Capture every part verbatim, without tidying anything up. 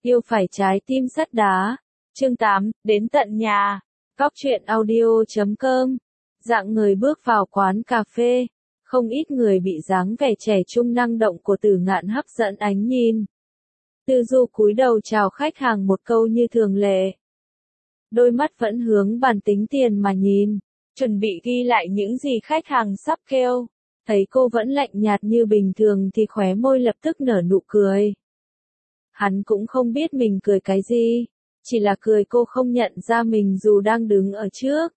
Yêu phải trái tim sắt đá. Chương tám, đến tận nhà. Góc truyện audio chấm com. Dạng người bước vào quán cà phê. Không ít người bị dáng vẻ trẻ trung năng động của Tử Ngạn hấp dẫn ánh nhìn. Tư Du cúi đầu chào khách hàng một câu như thường lệ. Đôi mắt vẫn hướng bàn tính tiền mà nhìn, chuẩn bị ghi lại những gì khách hàng sắp kêu. Thấy cô vẫn lạnh nhạt như bình thường thì khóe môi lập tức nở nụ cười. Hắn cũng không biết mình cười cái gì, chỉ là cười cô không nhận ra mình dù đang đứng ở trước.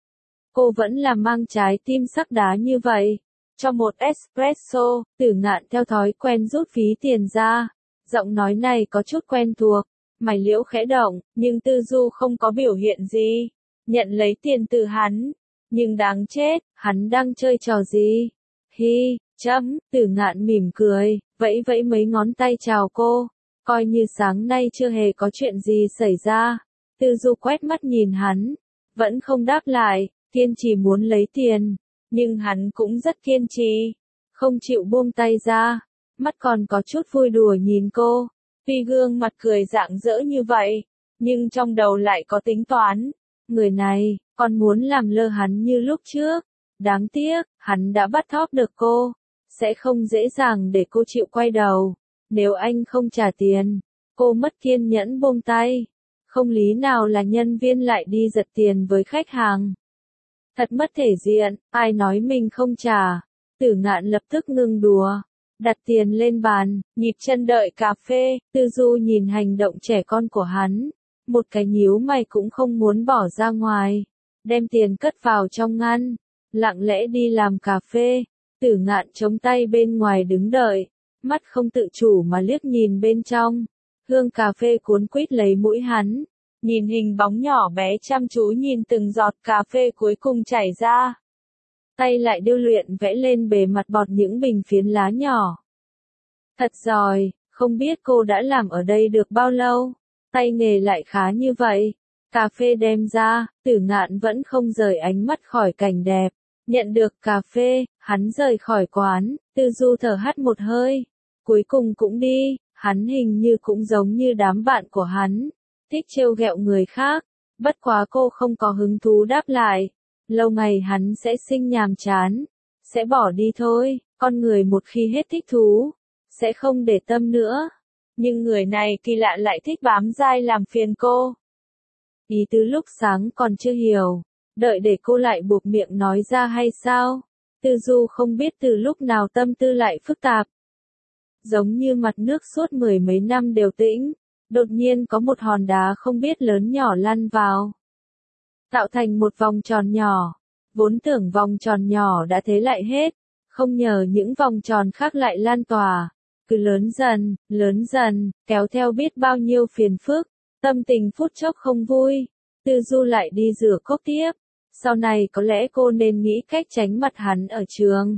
Cô vẫn là mang trái tim sắc đá như vậy. Cho một espresso, Tử Ngạn theo thói quen rút ví tiền ra. Giọng nói này có chút quen thuộc, mày liễu khẽ động, nhưng Tư Du không có biểu hiện gì. Nhận lấy tiền từ hắn. Nhưng đáng chết, hắn đang chơi trò gì? Hi, chấm, Tử Ngạn mỉm cười, vẫy vẫy mấy ngón tay chào cô. Coi như sáng nay chưa hề có chuyện gì xảy ra. Tư Du quét mắt nhìn hắn, vẫn không đáp lại, kiên trì muốn lấy tiền. Nhưng hắn cũng rất kiên trì, không chịu buông tay ra, mắt còn có chút vui đùa nhìn cô. Tuy gương mặt cười rạng rỡ như vậy, nhưng trong đầu lại có tính toán. Người này, còn muốn làm lơ hắn như lúc trước. Đáng tiếc, hắn đã bắt thóp được cô. Sẽ không dễ dàng để cô chịu quay đầu. Nếu anh không trả tiền, cô mất kiên nhẫn buông tay. Không lý nào là nhân viên lại đi giật tiền với khách hàng. Thật mất thể diện, ai nói mình không trả. Tử Ngạn lập tức ngừng đùa, đặt tiền lên bàn, nhịp chân đợi cà phê. Tư Du nhìn hành động trẻ con của hắn, một cái nhíu mày cũng không muốn bỏ ra ngoài, đem tiền cất vào trong ngăn, lặng lẽ đi làm cà phê. Tử Ngạn chống tay bên ngoài đứng đợi, mắt không tự chủ mà liếc nhìn bên trong. Hương cà phê cuốn quýt lấy mũi hắn. Nhìn hình bóng nhỏ bé chăm chú nhìn từng giọt cà phê cuối cùng chảy ra. Tay lại điêu luyện vẽ lên bề mặt bọt những bình phiến lá nhỏ. Thật giỏi, không biết cô đã làm ở đây được bao lâu. Tay nghề lại khá như vậy. Cà phê đem ra, Tử Ngạn vẫn không rời ánh mắt khỏi cảnh đẹp. Nhận được cà phê, hắn rời khỏi quán. Tư Du thở hắt một hơi. Cuối cùng cũng đi, hắn hình như cũng giống như đám bạn của hắn. Thích trêu ghẹo người khác, bất quá cô không có hứng thú đáp lại. Lâu ngày hắn sẽ sinh nhàm chán, sẽ bỏ đi thôi. Con người một khi hết thích thú, sẽ không để tâm nữa. Nhưng người này kỳ lạ lại thích bám dai làm phiền cô. Ý tứ lúc sáng còn chưa hiểu, đợi để cô lại buộc miệng nói ra hay sao? Tư Du không biết từ lúc nào tâm tư lại phức tạp. Giống như mặt nước suốt mười mấy năm đều tĩnh. Đột nhiên có một hòn đá không biết lớn nhỏ lăn vào, tạo thành một vòng tròn nhỏ. Vốn tưởng vòng tròn nhỏ đã thế lại hết, không ngờ những vòng tròn khác lại lan tỏa, cứ lớn dần, lớn dần, kéo theo biết bao nhiêu phiền phức. Tâm tình phút chốc không vui. Tư Du lại đi rửa cốc tiếp. Sau này có lẽ cô nên nghĩ cách tránh mặt hắn ở trường.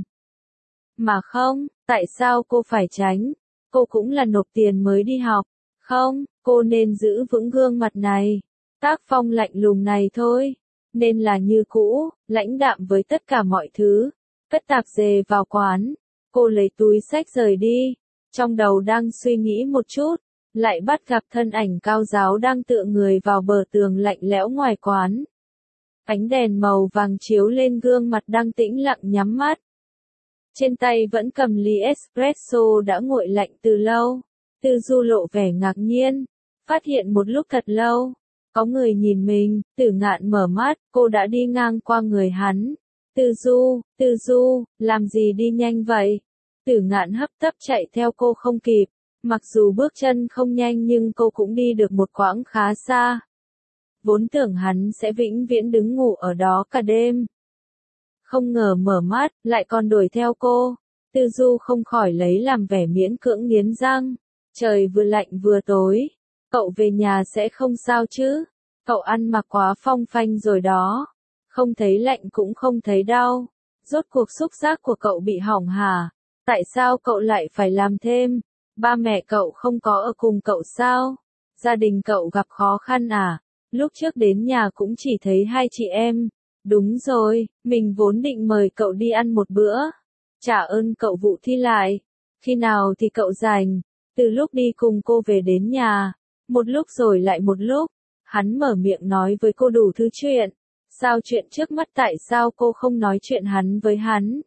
Mà không, tại sao cô phải tránh? Cô cũng là nộp tiền mới đi học. Không, cô nên giữ vững gương mặt này. Tác phong lạnh lùng này thôi. Nên là như cũ, lãnh đạm với tất cả mọi thứ. Cất tạp dề vào quán. Cô lấy túi xách rời đi. Trong đầu đang suy nghĩ một chút. Lại bắt gặp thân ảnh cao giáo đang tựa người vào bờ tường lạnh lẽo ngoài quán. Ánh đèn màu vàng chiếu lên gương mặt đang tĩnh lặng nhắm mắt. Trên tay vẫn cầm ly espresso đã nguội lạnh từ lâu. Tư Du lộ vẻ ngạc nhiên, phát hiện một lúc thật lâu, có người nhìn mình. Tử Ngạn mở mắt, cô đã đi ngang qua người hắn. Tư Du, Tư Du, làm gì đi nhanh vậy? Tử Ngạn hấp tấp chạy theo cô không kịp, mặc dù bước chân không nhanh nhưng cô cũng đi được một quãng khá xa. Vốn tưởng hắn sẽ vĩnh viễn đứng ngủ ở đó cả đêm. Không ngờ mở mắt, lại còn đuổi theo cô. Tư Du không khỏi lấy làm vẻ miễn cưỡng nghiến răng. Trời vừa lạnh vừa tối. Cậu về nhà sẽ không sao chứ? Cậu ăn mặc quá phong phanh rồi đó. Không thấy lạnh cũng không thấy đau. Rốt cuộc xúc giác của cậu bị hỏng hả? Tại sao cậu lại phải làm thêm? Ba mẹ cậu không có ở cùng cậu sao? Gia đình cậu gặp khó khăn à? Lúc trước đến nhà cũng chỉ thấy hai chị em. Đúng rồi, mình vốn định mời cậu đi ăn một bữa. Trả ơn cậu vụ thi lại. Khi nào thì cậu rảnh? Từ lúc đi cùng cô về đến nhà, Một lúc rồi lại một lúc, hắn mở miệng nói với cô đủ thứ chuyện. Sao chuyện trước mắt tại sao cô không nói chuyện hắn với hắn?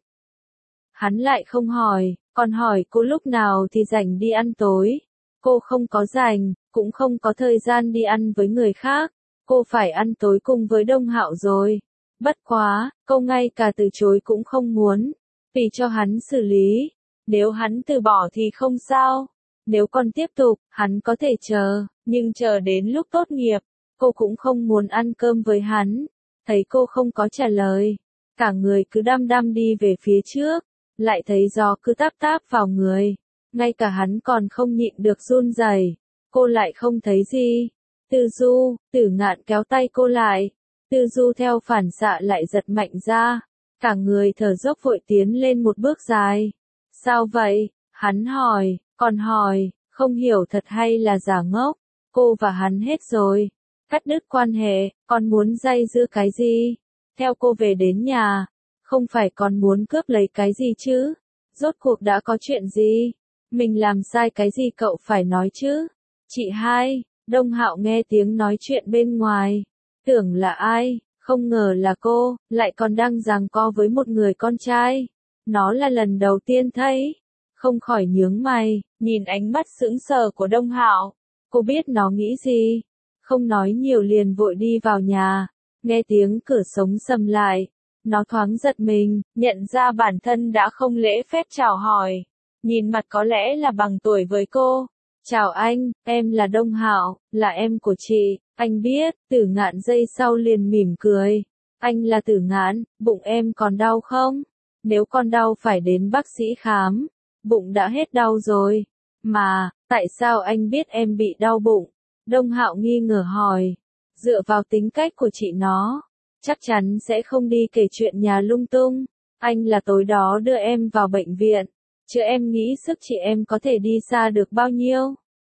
Hắn lại không hỏi, còn hỏi cô lúc nào thì rảnh đi ăn tối. Cô không có rảnh, cũng không có thời gian đi ăn với người khác. Cô phải ăn tối cùng với Đông Hạo rồi. Bất quá, cô ngay cả từ chối cũng không muốn. Vì cho hắn xử lý. Nếu hắn từ bỏ thì không sao. Nếu còn tiếp tục, hắn có thể chờ. Nhưng chờ đến lúc tốt nghiệp, cô cũng không muốn ăn cơm với hắn. Thấy cô không có trả lời. Cả người cứ đăm đăm đi về phía trước. Lại thấy gió cứ táp táp vào người. Ngay cả hắn còn không nhịn được run rẩy. Cô lại không thấy gì. Tư Du, Tử Ngạn kéo tay cô lại. Tư Du theo phản xạ lại giật mạnh ra. Cả người thở dốc vội tiến lên một bước dài. Sao vậy? Hắn hỏi, còn hỏi, không hiểu thật hay là giả ngốc. Cô và hắn hết rồi. Cắt đứt quan hệ, còn muốn dây dưa cái gì? Theo cô về đến nhà. Không phải còn muốn cướp lấy cái gì chứ? Rốt cuộc đã có chuyện gì? Mình làm sai cái gì cậu phải nói chứ? Chị hai, Đông Hạo nghe tiếng nói chuyện bên ngoài. Tưởng là ai, không ngờ là cô, lại còn đang giằng co với một người con trai. Nó là lần đầu tiên thấy. Không khỏi nhướng mày, nhìn ánh mắt sững sờ của Đông Hạo. Cô biết nó nghĩ gì. Không nói nhiều liền vội đi vào nhà. Nghe tiếng cửa sống sầm lại. Nó thoáng giật mình, nhận ra bản thân đã không lễ phép chào hỏi. Nhìn mặt có lẽ là bằng tuổi với cô. Chào anh, em là Đông Hạo, là em của chị. Anh biết, Tử Ngạn giây sau liền mỉm cười. Anh là Tử Ngạn, bụng em còn đau không? Nếu còn đau phải đến bác sĩ khám. Bụng đã hết đau rồi. Mà, tại sao anh biết em bị đau bụng? Đông Hạo nghi ngờ hỏi. Dựa vào tính cách của chị nó, chắc chắn sẽ không đi kể chuyện nhà lung tung. Anh là tối đó đưa em vào bệnh viện. Chứ em nghĩ sức chị em có thể đi xa được bao nhiêu?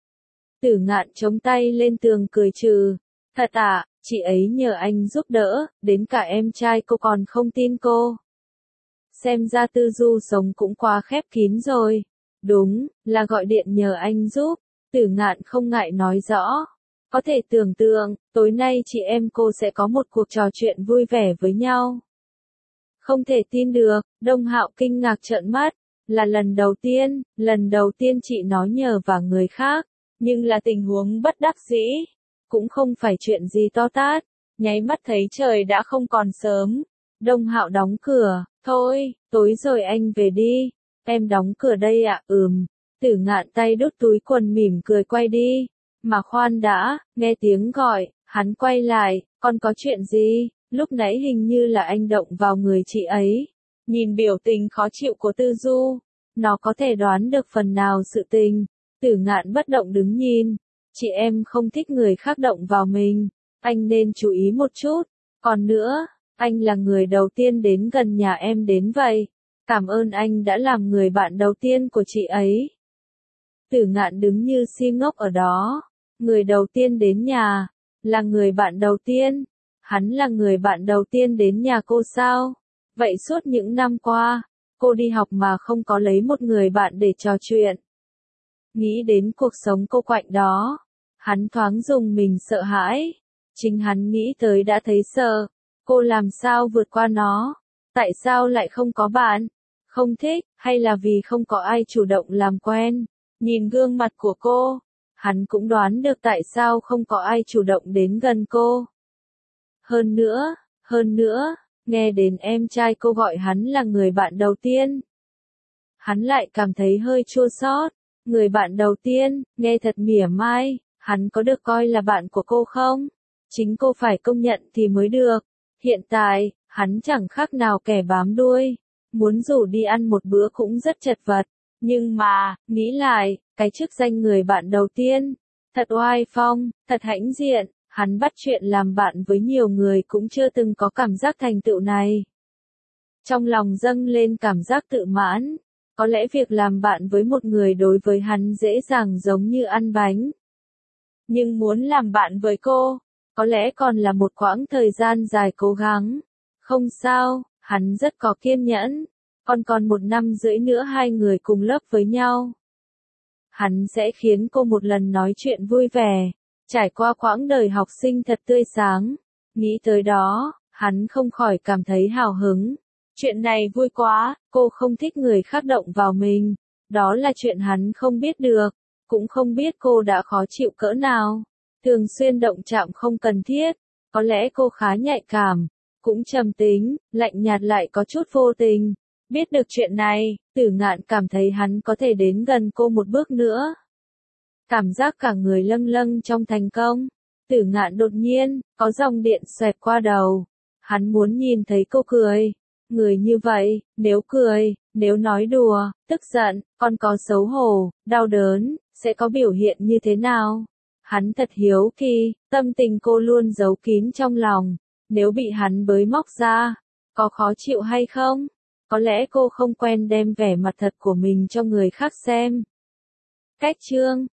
Tử Ngạn chống tay lên tường cười trừ. Thật à, chị ấy nhờ anh giúp đỡ, đến cả em trai cô còn không tin cô. Xem ra Tư Du sống cũng quá khép kín rồi. Đúng, là gọi điện nhờ anh giúp. Tử Ngạn không ngại nói rõ. Có thể tưởng tượng, tối nay chị em cô sẽ có một cuộc trò chuyện vui vẻ với nhau. Không thể tin được, Đông Hạo kinh ngạc trợn mắt. Là lần đầu tiên, lần đầu tiên chị nói nhờ vào người khác. Nhưng là tình huống bất đắc dĩ. Cũng không phải chuyện gì to tát. Nháy mắt thấy trời đã không còn sớm. Đông Hạo đóng cửa. Thôi, tối rồi anh về đi. Em đóng cửa đây ạ, ừm. Tử Ngạn tay đút túi quần mỉm cười quay đi. Mà khoan đã, nghe tiếng gọi, hắn quay lại, con có chuyện gì? Lúc nãy hình như là anh động vào người chị ấy. Nhìn biểu tình khó chịu của Tư Du, nó có thể đoán được phần nào sự tình. Tử Ngạn bất động đứng nhìn. Chị em không thích người khác động vào mình. Anh nên chú ý một chút. Còn nữa, anh là người đầu tiên đến gần nhà em đến vậy. Cảm ơn anh đã làm người bạn đầu tiên của chị ấy. Tử Ngạn đứng như si ngốc ở đó. Người đầu tiên đến nhà, là người bạn đầu tiên. Hắn là người bạn đầu tiên đến nhà cô sao? Vậy suốt những năm qua, cô đi học mà không có lấy một người bạn để trò chuyện. Nghĩ đến cuộc sống cô quạnh đó, hắn thoáng dùng mình sợ hãi. Chính hắn nghĩ tới đã thấy sợ. Cô làm sao vượt qua nó? Tại sao lại không có bạn? Không thích, hay là vì không có ai chủ động làm quen? Nhìn gương mặt của cô, hắn cũng đoán được tại sao không có ai chủ động đến gần cô. Hơn nữa, hơn nữa, nghe đến em trai cô gọi hắn là người bạn đầu tiên. Hắn lại cảm thấy hơi chua xót. Người bạn đầu tiên, nghe thật mỉa mai, hắn có được coi là bạn của cô không? Chính cô phải công nhận thì mới được. Hiện tại, hắn chẳng khác nào kẻ bám đuôi. Muốn rủ đi ăn một bữa cũng rất chật vật. Nhưng mà, nghĩ lại, cái chức danh người bạn đầu tiên, thật oai phong, thật hãnh diện, hắn bắt chuyện làm bạn với nhiều người cũng chưa từng có cảm giác thành tựu này. Trong lòng dâng lên cảm giác tự mãn, có lẽ việc làm bạn với một người đối với hắn dễ dàng giống như ăn bánh. Nhưng muốn làm bạn với cô, có lẽ còn là một quãng thời gian dài cố gắng. Không sao, hắn rất có kiên nhẫn. Còn còn một năm rưỡi nữa hai người cùng lớp với nhau. Hắn sẽ khiến cô một lần nói chuyện vui vẻ, trải qua quãng đời học sinh thật tươi sáng. Nghĩ tới đó, hắn không khỏi cảm thấy hào hứng. Chuyện này vui quá, cô không thích người khác động vào mình. Đó là chuyện hắn không biết được, cũng không biết cô đã khó chịu cỡ nào. Thường xuyên động chạm không cần thiết, có lẽ cô khá nhạy cảm, cũng trầm tính, lạnh nhạt lại có chút vô tình. Biết được chuyện này, Tử Ngạn cảm thấy hắn có thể đến gần cô một bước nữa. Cảm giác cả người lâng lâng trong thành công. Tử Ngạn đột nhiên, có dòng điện xoẹt qua đầu. Hắn muốn nhìn thấy cô cười. Người như vậy, nếu cười, nếu nói đùa, tức giận, còn có xấu hổ, đau đớn, sẽ có biểu hiện như thế nào? Hắn thật hiếu kỳ, tâm tình cô luôn giấu kín trong lòng. Nếu bị hắn bới móc ra, có khó chịu hay không? Có lẽ cô không quen đem vẻ mặt thật của mình cho người khác xem. Cách chương